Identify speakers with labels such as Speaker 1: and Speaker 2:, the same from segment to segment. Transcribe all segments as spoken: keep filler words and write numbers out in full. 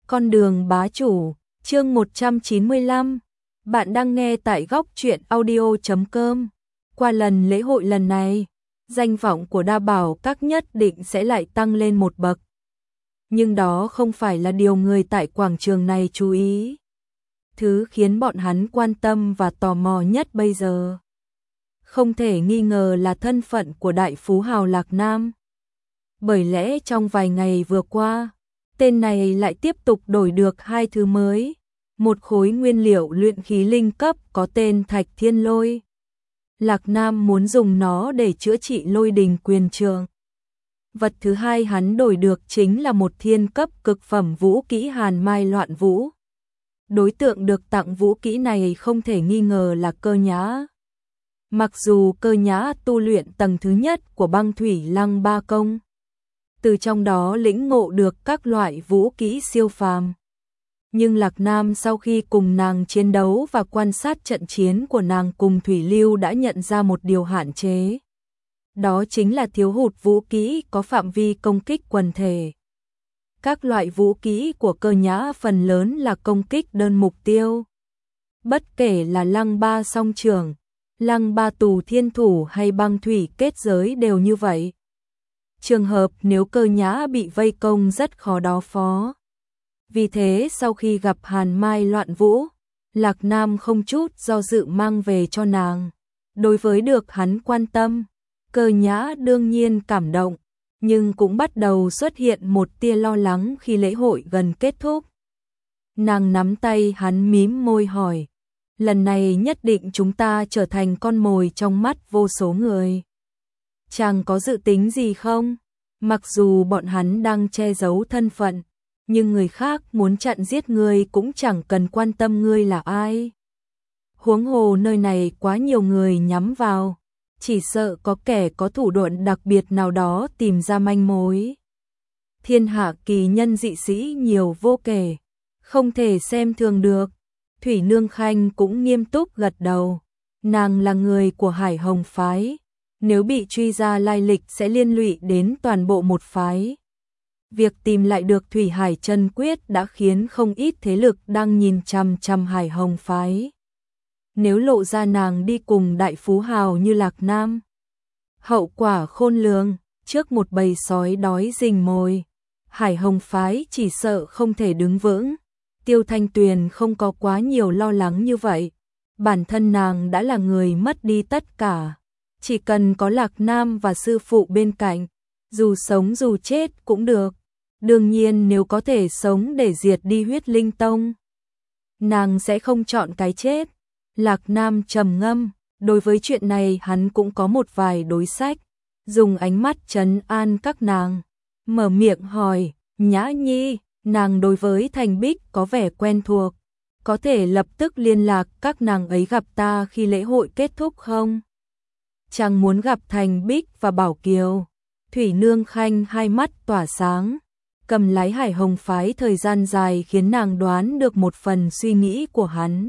Speaker 1: Con đường bá chủ, chương một trăm chín mươi lăm. Bạn đang nghe tại góc truyện audio chấm com. Qua lần lễ hội lần này, danh vọng của Đa Bảo Các nhất định sẽ lại tăng lên một bậc. Nhưng đó không phải là điều người tại quảng trường này chú ý. Thứ khiến bọn hắn quan tâm và tò mò nhất bây giờ, không thể nghi ngờ là thân phận của đại phú hào Lạc Nam. Bởi lẽ trong vài ngày vừa qua, tên này lại tiếp tục đổi được hai thứ mới. Một khối nguyên liệu luyện khí linh cấp có tên Thạch Thiên Lôi. Lạc Nam muốn dùng nó để chữa trị lôi đình quyền trường. Vật thứ hai hắn đổi được chính là một thiên cấp cực phẩm vũ kỹ Hàn Mai Loạn Vũ. Đối tượng được tặng vũ kỹ này không thể nghi ngờ là Cơ Nhã. Mặc dù Cơ Nhã tu luyện tầng thứ nhất của Băng Thủy Lăng Ba Công, từ trong đó lĩnh ngộ được các loại vũ kỹ siêu phàm. Nhưng Lạc Nam sau khi cùng nàng chiến đấu và quan sát trận chiến của nàng cùng Thủy Lưu đã nhận ra một điều hạn chế. Đó chính là thiếu hụt vũ kỹ có phạm vi công kích quần thể. Các loại vũ kỹ của Cơ Nhã phần lớn là công kích đơn mục tiêu. Bất kể là Lăng Ba Song Trưởng, Lăng Ba Tù Thiên Thủ hay Băng Thủy Kết Giới đều như vậy. Trường hợp nếu Cơ Nhã bị vây công rất khó đối phó. Vì thế sau khi gặp Hàn Mai Loạn Vũ, Lạc Nam không chút do dự mang về cho nàng. Đối với được hắn quan tâm, Cơ Nhã đương nhiên cảm động, nhưng cũng bắt đầu xuất hiện một tia lo lắng khi lễ hội gần kết thúc. Nàng nắm tay hắn mím môi hỏi, lần này nhất định chúng ta trở thành con mồi trong mắt vô số người. Chàng có dự tính gì không? Mặc dù bọn hắn đang che giấu thân phận, nhưng người khác muốn chặn giết ngươi cũng chẳng cần quan tâm ngươi là ai. Huống hồ nơi này quá nhiều người nhắm vào, chỉ sợ có kẻ có thủ đoạn đặc biệt nào đó tìm ra manh mối. Thiên hạ kỳ nhân dị sĩ nhiều vô kể, không thể xem thường được. Thủy Nương Khanh cũng nghiêm túc gật đầu, nàng là người của Hải Hồng phái, nếu bị truy ra lai lịch sẽ liên lụy đến toàn bộ một phái. Việc tìm lại được Thủy Hải Chân Quyết đã khiến không ít thế lực đang nhìn chằm chằm Hải Hồng phái. Nếu lộ ra nàng đi cùng đại phú hào như Lạc Nam, hậu quả khôn lường. Trước một bầy sói đói rình mồi, Hải Hồng phái chỉ sợ không thể đứng vững. Tiêu Thanh Tuyền không có quá nhiều lo lắng như vậy. Bản thân nàng đã là người mất đi tất cả, chỉ cần có Lạc Nam và sư phụ bên cạnh, dù sống dù chết cũng được. Đương nhiên nếu có thể sống để diệt đi Huyết Linh Tông, nàng sẽ không chọn cái chết. Lạc Nam trầm ngâm, đối với chuyện này hắn cũng có một vài đối sách, dùng ánh mắt trấn an các nàng, mở miệng hỏi, Nhã Nhi, nàng đối với Thành Bích có vẻ quen thuộc, có thể lập tức liên lạc các nàng ấy gặp ta khi lễ hội kết thúc không? Chàng muốn gặp Thành Bích và Bảo Kiều. Thủy Nương Khanh hai mắt tỏa sáng, cầm lái Hải Hồng phái thời gian dài khiến nàng đoán được một phần suy nghĩ của hắn.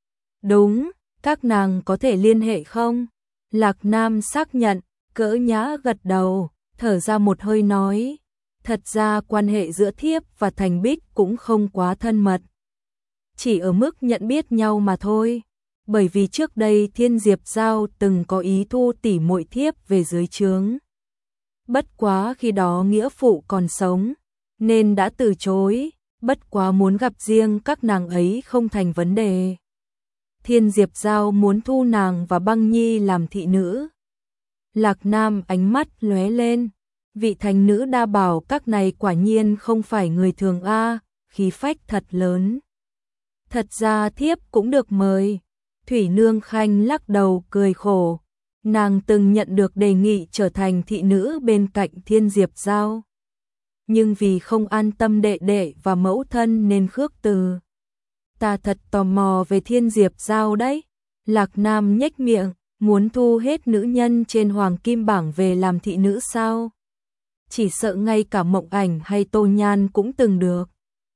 Speaker 1: Đúng, các nàng có thể liên hệ không? Lạc Nam xác nhận, Cỡ Nhã gật đầu, thở ra một hơi nói, thật ra quan hệ giữa thiếp và Thành Bích cũng không quá thân mật, chỉ ở mức nhận biết nhau mà thôi. Bởi vì trước đây Thiên Diệp Giao từng có ý thu tỷ muội thiếp về dưới trướng. Bất quá khi đó nghĩa phụ còn sống, nên đã từ chối, bất quá muốn gặp riêng các nàng ấy không thành vấn đề. Thiên Diệp Giao muốn thu nàng và Băng Nhi làm thị nữ. Lạc Nam ánh mắt lóe lên, vị thành nữ Đa Bảo Các này quả nhiên không phải người thường a, khí phách thật lớn. Thật ra thiếp cũng được mời. Thủy Nương Khanh lắc đầu cười khổ, nàng từng nhận được đề nghị trở thành thị nữ bên cạnh Thiên Diệp Giao, nhưng vì không an tâm đệ đệ và mẫu thân nên khước từ. Ta thật tò mò về Thiên Diệp Giao đấy. Lạc Nam nhếch miệng, muốn thu hết nữ nhân trên Hoàng Kim Bảng về làm thị nữ sao? Chỉ sợ ngay cả Mộng Ảnh hay Tô Nhan cũng từng được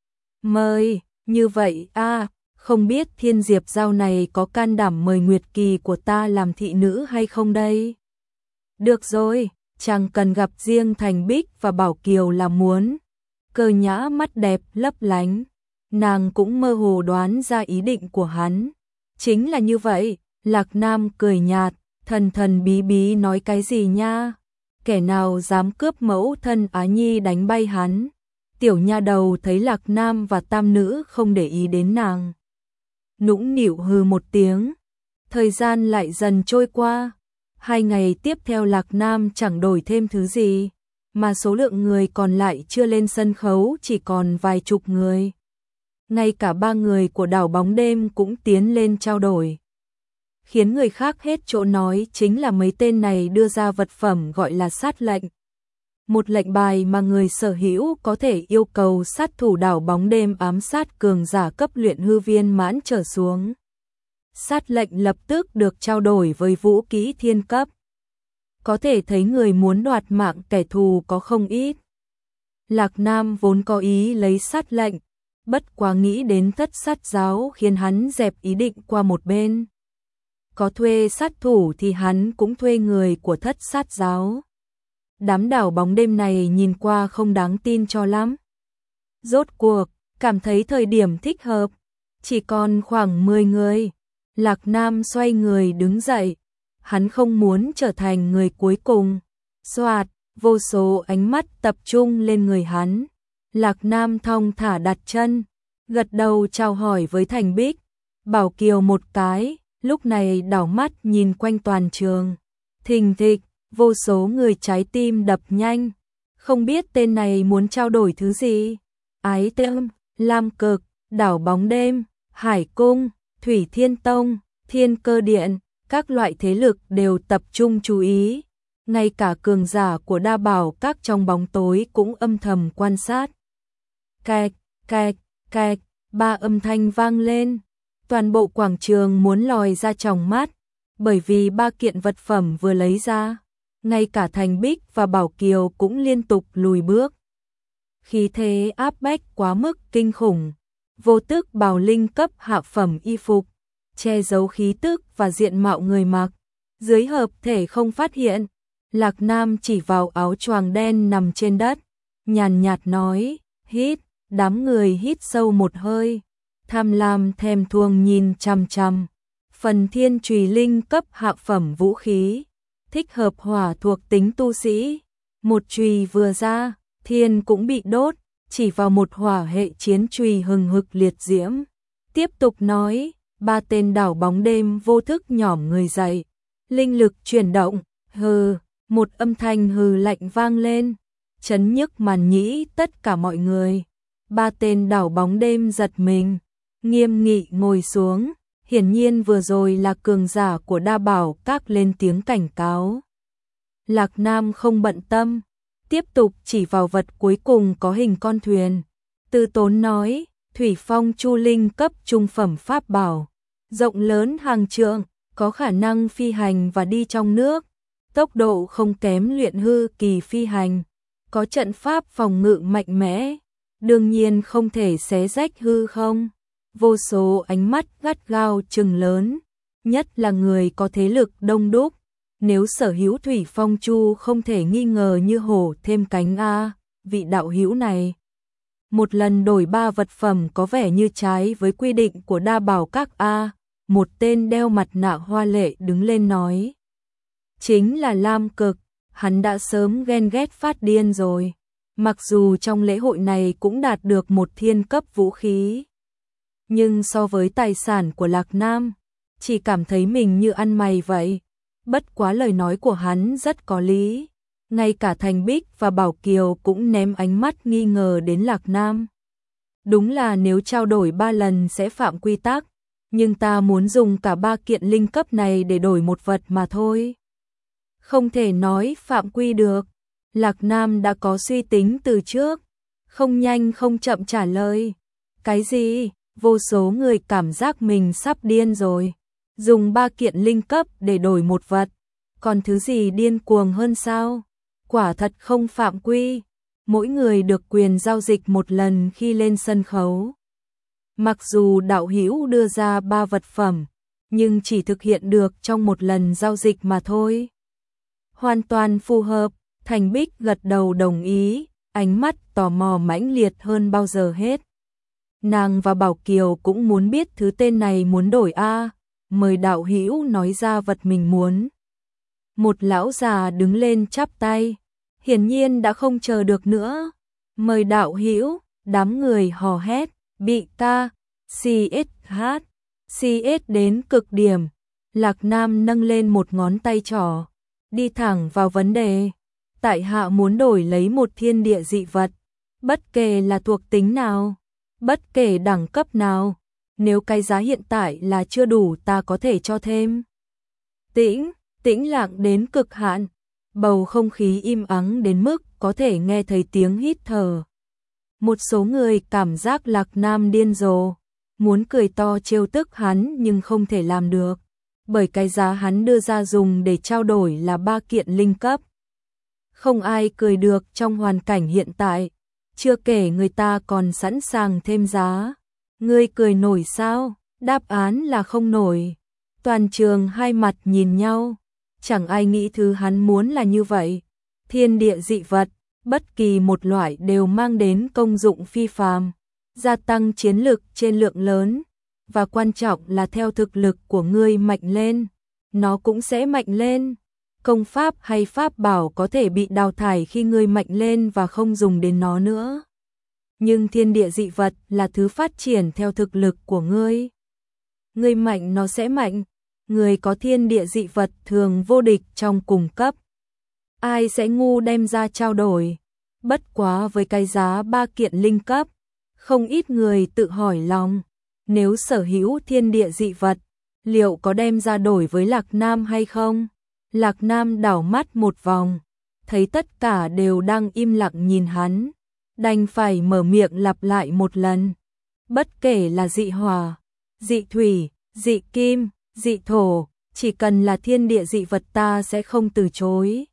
Speaker 1: mời, như vậy a. Không biết Thiên Diệp Giao này có can đảm mời Nguyệt Kỳ của ta làm thị nữ hay không đây? Được rồi, chàng cần gặp riêng Thành Bích và Bảo Kiều là muốn. Cơ Nhã mắt đẹp lấp lánh, nàng cũng mơ hồ đoán ra ý định của hắn. Chính là như vậy, Lạc Nam cười nhạt, thần thần bí bí nói cái gì nha? Kẻ nào dám cướp mẫu thân Á Nhi đánh bay hắn? Tiểu nha đầu thấy Lạc Nam và tam nữ không để ý đến nàng, nũng nịu hừ một tiếng. Thời gian lại dần trôi qua. Hai ngày tiếp theo Lạc Nam chẳng đổi thêm thứ gì, mà số lượng người còn lại chưa lên sân khấu chỉ còn vài chục người. Ngay cả ba người của đảo bóng đêm cũng tiến lên trao đổi. Khiến người khác hết chỗ nói chính là mấy tên này đưa ra vật phẩm gọi là sát lệnh. Một lệnh bài mà người sở hữu có thể yêu cầu sát thủ đảo bóng đêm ám sát cường giả cấp luyện hư viên mãn trở xuống. Sát lệnh lập tức được trao đổi với vũ kỹ thiên cấp. Có thể thấy người muốn đoạt mạng kẻ thù có không ít. Lạc Nam vốn có ý lấy sát lệnh, bất quá nghĩ đến thất sát giáo khiến hắn dẹp ý định qua một bên. Có thuê sát thủ thì hắn cũng thuê người của thất sát giáo. Đám đảo bóng đêm này nhìn qua không đáng tin cho lắm. Rốt cuộc, cảm thấy thời điểm thích hợp, chỉ còn khoảng mười người. Lạc Nam xoay người đứng dậy, hắn không muốn trở thành người cuối cùng. Xoạt, vô số ánh mắt tập trung lên người hắn. Lạc Nam thong thả đặt chân, gật đầu chào hỏi với Thành Bích, Bảo Kiều một cái, lúc này đảo mắt nhìn quanh toàn trường. Thình thịch, vô số người trái tim đập nhanh, không biết tên này muốn trao đổi thứ gì. Ái Tâm, Lam Cực, đảo bóng đêm, Hải Cung, Thủy Thiên Tông, Thiên Cơ Điện, các loại thế lực đều tập trung chú ý. Ngay cả cường giả của đa bảo các trong bóng tối cũng âm thầm quan sát. Cạch, cạch, cạch, ba âm thanh vang lên. Toàn bộ quảng trường muốn lòi ra tròng mắt, bởi vì ba kiện vật phẩm vừa lấy ra. Ngay cả Thành Bích và Bảo Kiều cũng liên tục lùi bước. Khí thế áp bách quá mức kinh khủng. Vô Tức bào linh cấp hạ phẩm y phục, che giấu khí tức và diện mạo người mặc. Dưới hợp thể không phát hiện. Lạc Nam chỉ vào áo choàng đen nằm trên đất, nhàn nhạt nói, hít. Đám người hít sâu một hơi, tham lam thèm thuồng nhìn chằm chằm. Phần thiên trùy linh cấp hạ phẩm vũ khí, thích hợp hỏa thuộc tính tu sĩ. Một chùy vừa ra, thiên cũng bị đốt, chỉ vào một hỏa hệ chiến chùy hừng hực liệt diễm. Tiếp tục nói, ba tên đảo bóng đêm vô thức nhỏm người dậy, linh lực chuyển động, hừ, một âm thanh hừ lạnh vang lên, chấn nhức màn nhĩ tất cả mọi người. Ba tên đảo bóng đêm giật mình, nghiêm nghị ngồi xuống, hiển nhiên vừa rồi là cường giả của đa bảo các lên tiếng cảnh cáo. Lạc Nam không bận tâm, tiếp tục chỉ vào vật cuối cùng có hình con thuyền. Từ tốn nói, Thủy Phong Chu Linh cấp trung phẩm pháp bảo, rộng lớn hàng trượng, có khả năng phi hành và đi trong nước, tốc độ không kém luyện hư kỳ phi hành, có trận pháp phòng ngự mạnh mẽ. Đương nhiên không thể xé rách hư không. Vô số ánh mắt gắt gao trừng lớn, nhất là người có thế lực đông đúc. Nếu sở hữu Thủy Phong Chu không thể nghi ngờ như hổ thêm cánh a, vị đạo hữu này. Một lần đổi ba vật phẩm có vẻ như trái với quy định của đa bảo các a. Một tên đeo mặt nạ hoa lệ đứng lên nói. Chính là Lam Cực, hắn đã sớm ghen ghét phát điên rồi. Mặc dù trong lễ hội này cũng đạt được một thiên cấp vũ khí, nhưng so với tài sản của Lạc Nam, chỉ cảm thấy mình như ăn mày vậy. Bất quá lời nói của hắn rất có lý. Ngay cả Thành Bích và Bảo Kiều cũng ném ánh mắt nghi ngờ đến Lạc Nam. Đúng là nếu trao đổi ba lần sẽ phạm quy tắc, nhưng ta muốn dùng cả ba kiện linh cấp này để đổi một vật mà thôi. Không thể nói phạm quy được. Lạc Nam đã có suy tính từ trước, không nhanh không chậm trả lời. Cái gì? Vô số người cảm giác mình sắp điên rồi. Dùng ba kiện linh cấp để đổi một vật, còn thứ gì điên cuồng hơn sao? Quả thật không phạm quy. Mỗi người được quyền giao dịch một lần khi lên sân khấu. Mặc dù đạo hữu đưa ra ba vật phẩm, nhưng chỉ thực hiện được trong một lần giao dịch mà thôi. Hoàn toàn phù hợp. Thành Bích gật đầu đồng ý, ánh mắt tò mò mãnh liệt hơn bao giờ hết. Nàng và Bảo Kiều cũng muốn biết thứ tên này muốn đổi a. Mời đạo hữu nói ra vật mình muốn. Một lão già đứng lên chắp tay, hiển nhiên đã không chờ được nữa. Mời đạo hữu, đám người hò hét, bị ca, xê ét hát, xê ét đến cực điểm. Lạc Nam nâng lên một ngón tay trỏ, đi thẳng vào vấn đề. Tại hạ muốn đổi lấy một thiên địa dị vật, bất kể là thuộc tính nào, bất kể đẳng cấp nào, nếu cái giá hiện tại là chưa đủ ta có thể cho thêm. Tĩnh, tĩnh lặng đến cực hạn, bầu không khí im ắng đến mức có thể nghe thấy tiếng hít thở. Một số người cảm giác Lạc Nam điên rồ, muốn cười to trêu tức hắn nhưng không thể làm được, bởi cái giá hắn đưa ra dùng để trao đổi là ba kiện linh cấp. Không ai cười được trong hoàn cảnh hiện tại, chưa kể người ta còn sẵn sàng thêm giá. Ngươi cười nổi sao? Đáp án là không nổi. Toàn trường hai mặt nhìn nhau, chẳng ai nghĩ thứ hắn muốn là như vậy. Thiên địa dị vật, bất kỳ một loại đều mang đến công dụng phi phàm, gia tăng chiến lực trên lượng lớn, và quan trọng là theo thực lực của ngươi mạnh lên, nó cũng sẽ mạnh lên. Công pháp hay pháp bảo có thể bị đào thải khi ngươi mạnh lên và không dùng đến nó nữa. Nhưng thiên địa dị vật là thứ phát triển theo thực lực của ngươi. Ngươi mạnh nó sẽ mạnh. Người có thiên địa dị vật thường vô địch trong cùng cấp. Ai sẽ ngu đem ra trao đổi? Bất quá với cái giá ba kiện linh cấp, không ít người tự hỏi lòng, nếu sở hữu thiên địa dị vật, liệu có đem ra đổi với Lạc Nam hay không? Lạc Nam đảo mắt một vòng, thấy tất cả đều đang im lặng nhìn hắn, đành phải mở miệng lặp lại một lần. Bất kể là dị hỏa, dị thủy, dị kim, dị thổ, chỉ cần là thiên địa dị vật ta sẽ không từ chối.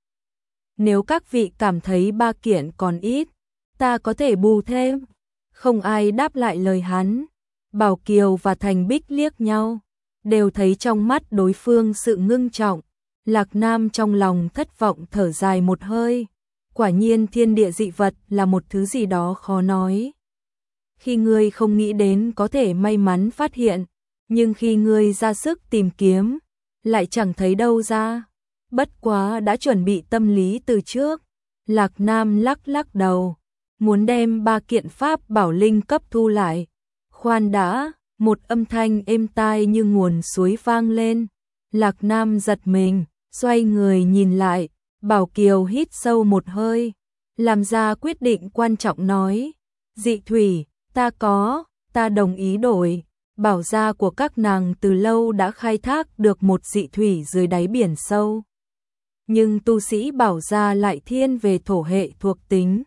Speaker 1: Nếu các vị cảm thấy ba kiện còn ít, ta có thể bù thêm. Không ai đáp lại lời hắn. Bảo Kiều và Thành Bích liếc nhau, đều thấy trong mắt đối phương sự ngưng trọng. Lạc Nam trong lòng thất vọng thở dài một hơi. Quả nhiên thiên địa dị vật là một thứ gì đó khó nói. Khi ngươi không nghĩ đến có thể may mắn phát hiện, nhưng khi ngươi ra sức tìm kiếm, lại chẳng thấy đâu ra. Bất quá đã chuẩn bị tâm lý từ trước. Lạc Nam lắc lắc đầu, muốn đem ba kiện pháp bảo linh cấp thu lại. Khoan đã, một âm thanh êm tai như nguồn suối vang lên. Lạc Nam giật mình, xoay người nhìn lại. Bảo Kiều hít sâu một hơi, làm ra quyết định quan trọng nói. Dị thủy, ta có, ta đồng ý đổi. Bảo gia của các nàng từ lâu đã khai thác được một dị thủy dưới đáy biển sâu. Nhưng tu sĩ bảo gia lại thiên về thổ hệ thuộc tính,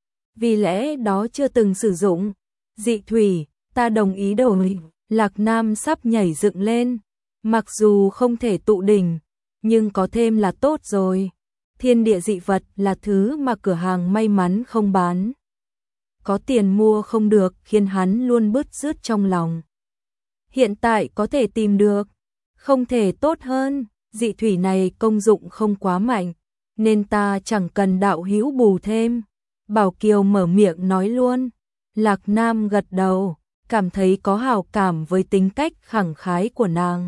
Speaker 1: vì lẽ đó chưa từng sử dụng. Dị thủy, ta đồng ý đổi. Lạc Nam sắp nhảy dựng lên, mặc dù không thể tụ đỉnh, nhưng có thêm là tốt rồi. Thiên địa dị vật là thứ mà cửa hàng may mắn không bán, có tiền mua không được, khiến hắn luôn bứt rứt trong lòng. Hiện tại có thể tìm được, không thể tốt hơn. Dị thủy này công dụng không quá mạnh, nên ta chẳng cần đạo hữu bù thêm. Bảo Kiều mở miệng nói luôn. Lạc Nam gật đầu, cảm thấy có hảo cảm với tính cách khẳng khái của nàng.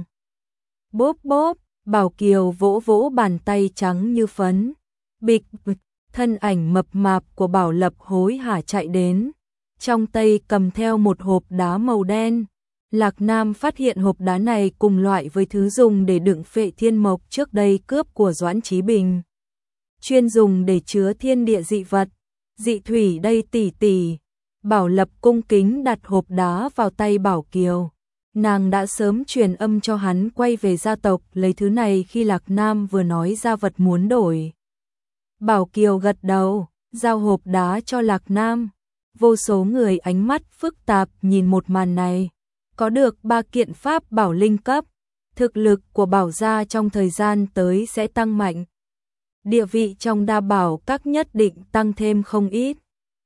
Speaker 1: Bốp bốp, Bảo Kiều vỗ vỗ bàn tay trắng như phấn. Bịch bịch, thân ảnh mập mạp của Bảo Lập hối hả chạy đến, trong tay cầm theo một hộp đá màu đen. Lạc Nam phát hiện hộp đá này cùng loại với thứ dùng để đựng phệ thiên mộc trước đây cướp của Doãn Chí Bình, chuyên dùng để chứa thiên địa dị vật. Dị thủy đây tỷ tỷ. Bảo Lập cung kính đặt hộp đá vào tay Bảo Kiều. Nàng đã sớm truyền âm cho hắn quay về gia tộc lấy thứ này khi Lạc Nam vừa nói ra vật muốn đổi. Bảo Kiều gật đầu, giao hộp đá cho Lạc Nam. Vô số người ánh mắt phức tạp nhìn một màn này. Có được ba kiện pháp bảo linh cấp, thực lực của Bảo gia trong thời gian tới sẽ tăng mạnh. Địa vị trong đa bảo các nhất định tăng thêm không ít.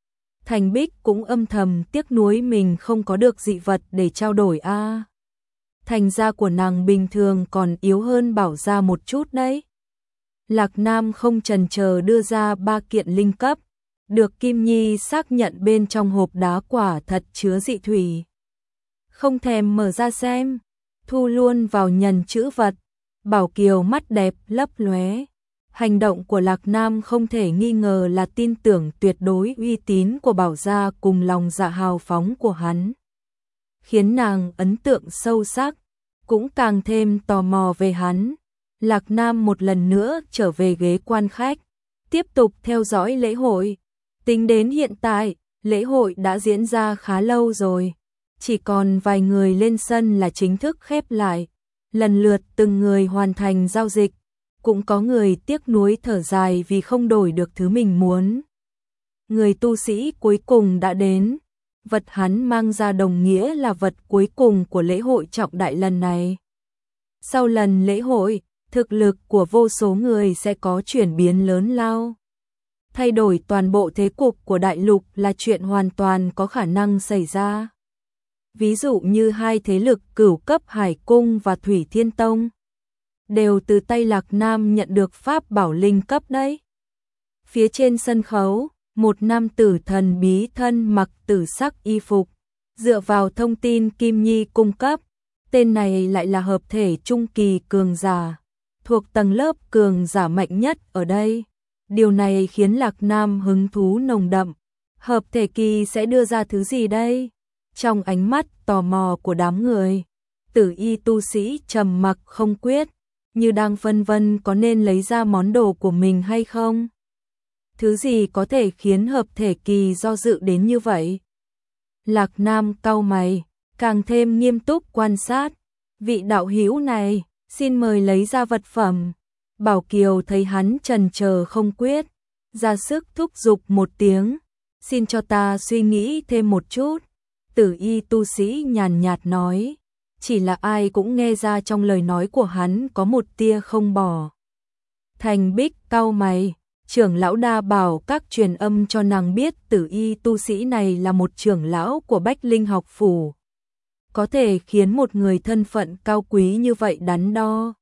Speaker 1: Thành Bích cũng âm thầm tiếc nuối mình không có được dị vật để trao đổi a. À, thành gia của nàng bình thường còn yếu hơn Bảo gia một chút đấy. Lạc Nam không chần chờ đưa ra ba kiện linh cấp, được Kim Nhi xác nhận bên trong hộp đá quả thật chứa dị thủy. Không thèm mở ra xem, thu luôn vào nhẫn chữ vật. Bảo Kiều mắt đẹp lấp lóe. Hành động của Lạc Nam không thể nghi ngờ là tin tưởng tuyệt đối uy tín của Bảo gia cùng lòng dạ hào phóng của hắn, khiến nàng ấn tượng sâu sắc, cũng càng thêm tò mò về hắn. Lạc Nam một lần nữa trở về ghế quan khách, tiếp tục theo dõi lễ hội. Tính đến hiện tại, lễ hội đã diễn ra khá lâu rồi, chỉ còn vài người lên sân là chính thức khép lại. Lần lượt từng người hoàn thành giao dịch, cũng có người tiếc nuối thở dài vì không đổi được thứ mình muốn. Người tu sĩ cuối cùng đã đến, vật hắn mang ra đồng nghĩa là vật cuối cùng của lễ hội trọng đại lần này. Sau lần lễ hội, thực lực của vô số người sẽ có chuyển biến lớn lao. Thay đổi toàn bộ thế cục của đại lục là chuyện hoàn toàn có khả năng xảy ra. Ví dụ như hai thế lực cửu cấp Hải Cung và Thủy Thiên Tông, đều từ tay Lạc Nam nhận được pháp bảo linh cấp đấy. Phía trên sân khấu, một nam tử thần bí thân mặc tử sắc y phục, dựa vào thông tin Kim Nhi cung cấp, tên này lại là hợp thể trung kỳ cường giả, thuộc tầng lớp cường giả mạnh nhất ở đây. Điều này khiến Lạc Nam hứng thú nồng đậm. Hợp thể kỳ sẽ đưa ra thứ gì đây? Trong ánh mắt tò mò của đám người, Tử y tu sĩ trầm mặc không quyết, như đang phân vân có nên lấy ra món đồ của mình hay không. Thứ gì có thể khiến hợp thể kỳ do dự đến như vậy? Lạc Nam cau mày, càng thêm nghiêm túc quan sát. Vị đạo hữu này, xin mời lấy ra vật phẩm. Bảo Kiều thấy hắn chần chờ không quyết, ra sức thúc giục một tiếng, xin cho ta suy nghĩ thêm một chút. Tử y tu sĩ nhàn nhạt nói, chỉ là ai cũng nghe ra trong lời nói của hắn có một tia không bỏ. Thành Bích cau mày, trưởng lão đa bảo các truyền âm cho nàng biết tử y tu sĩ này là một trưởng lão của Bách Linh học phủ. Có thể khiến một người thân phận cao quý như vậy đắn đo.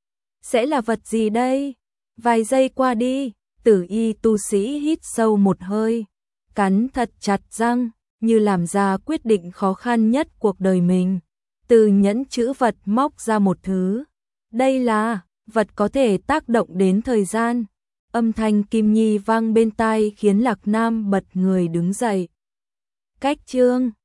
Speaker 1: Sẽ là vật gì đây? Vài giây qua đi, tử y tu sĩ hít sâu một hơi, cắn thật chặt răng, như làm ra quyết định khó khăn nhất cuộc đời mình. Từ nhẫn chữ vật móc ra một thứ. Đây là vật có thể tác động đến thời gian. Âm thanh Kim Nhi vang bên tai khiến Lạc Nam bật người đứng dậy. Cách chương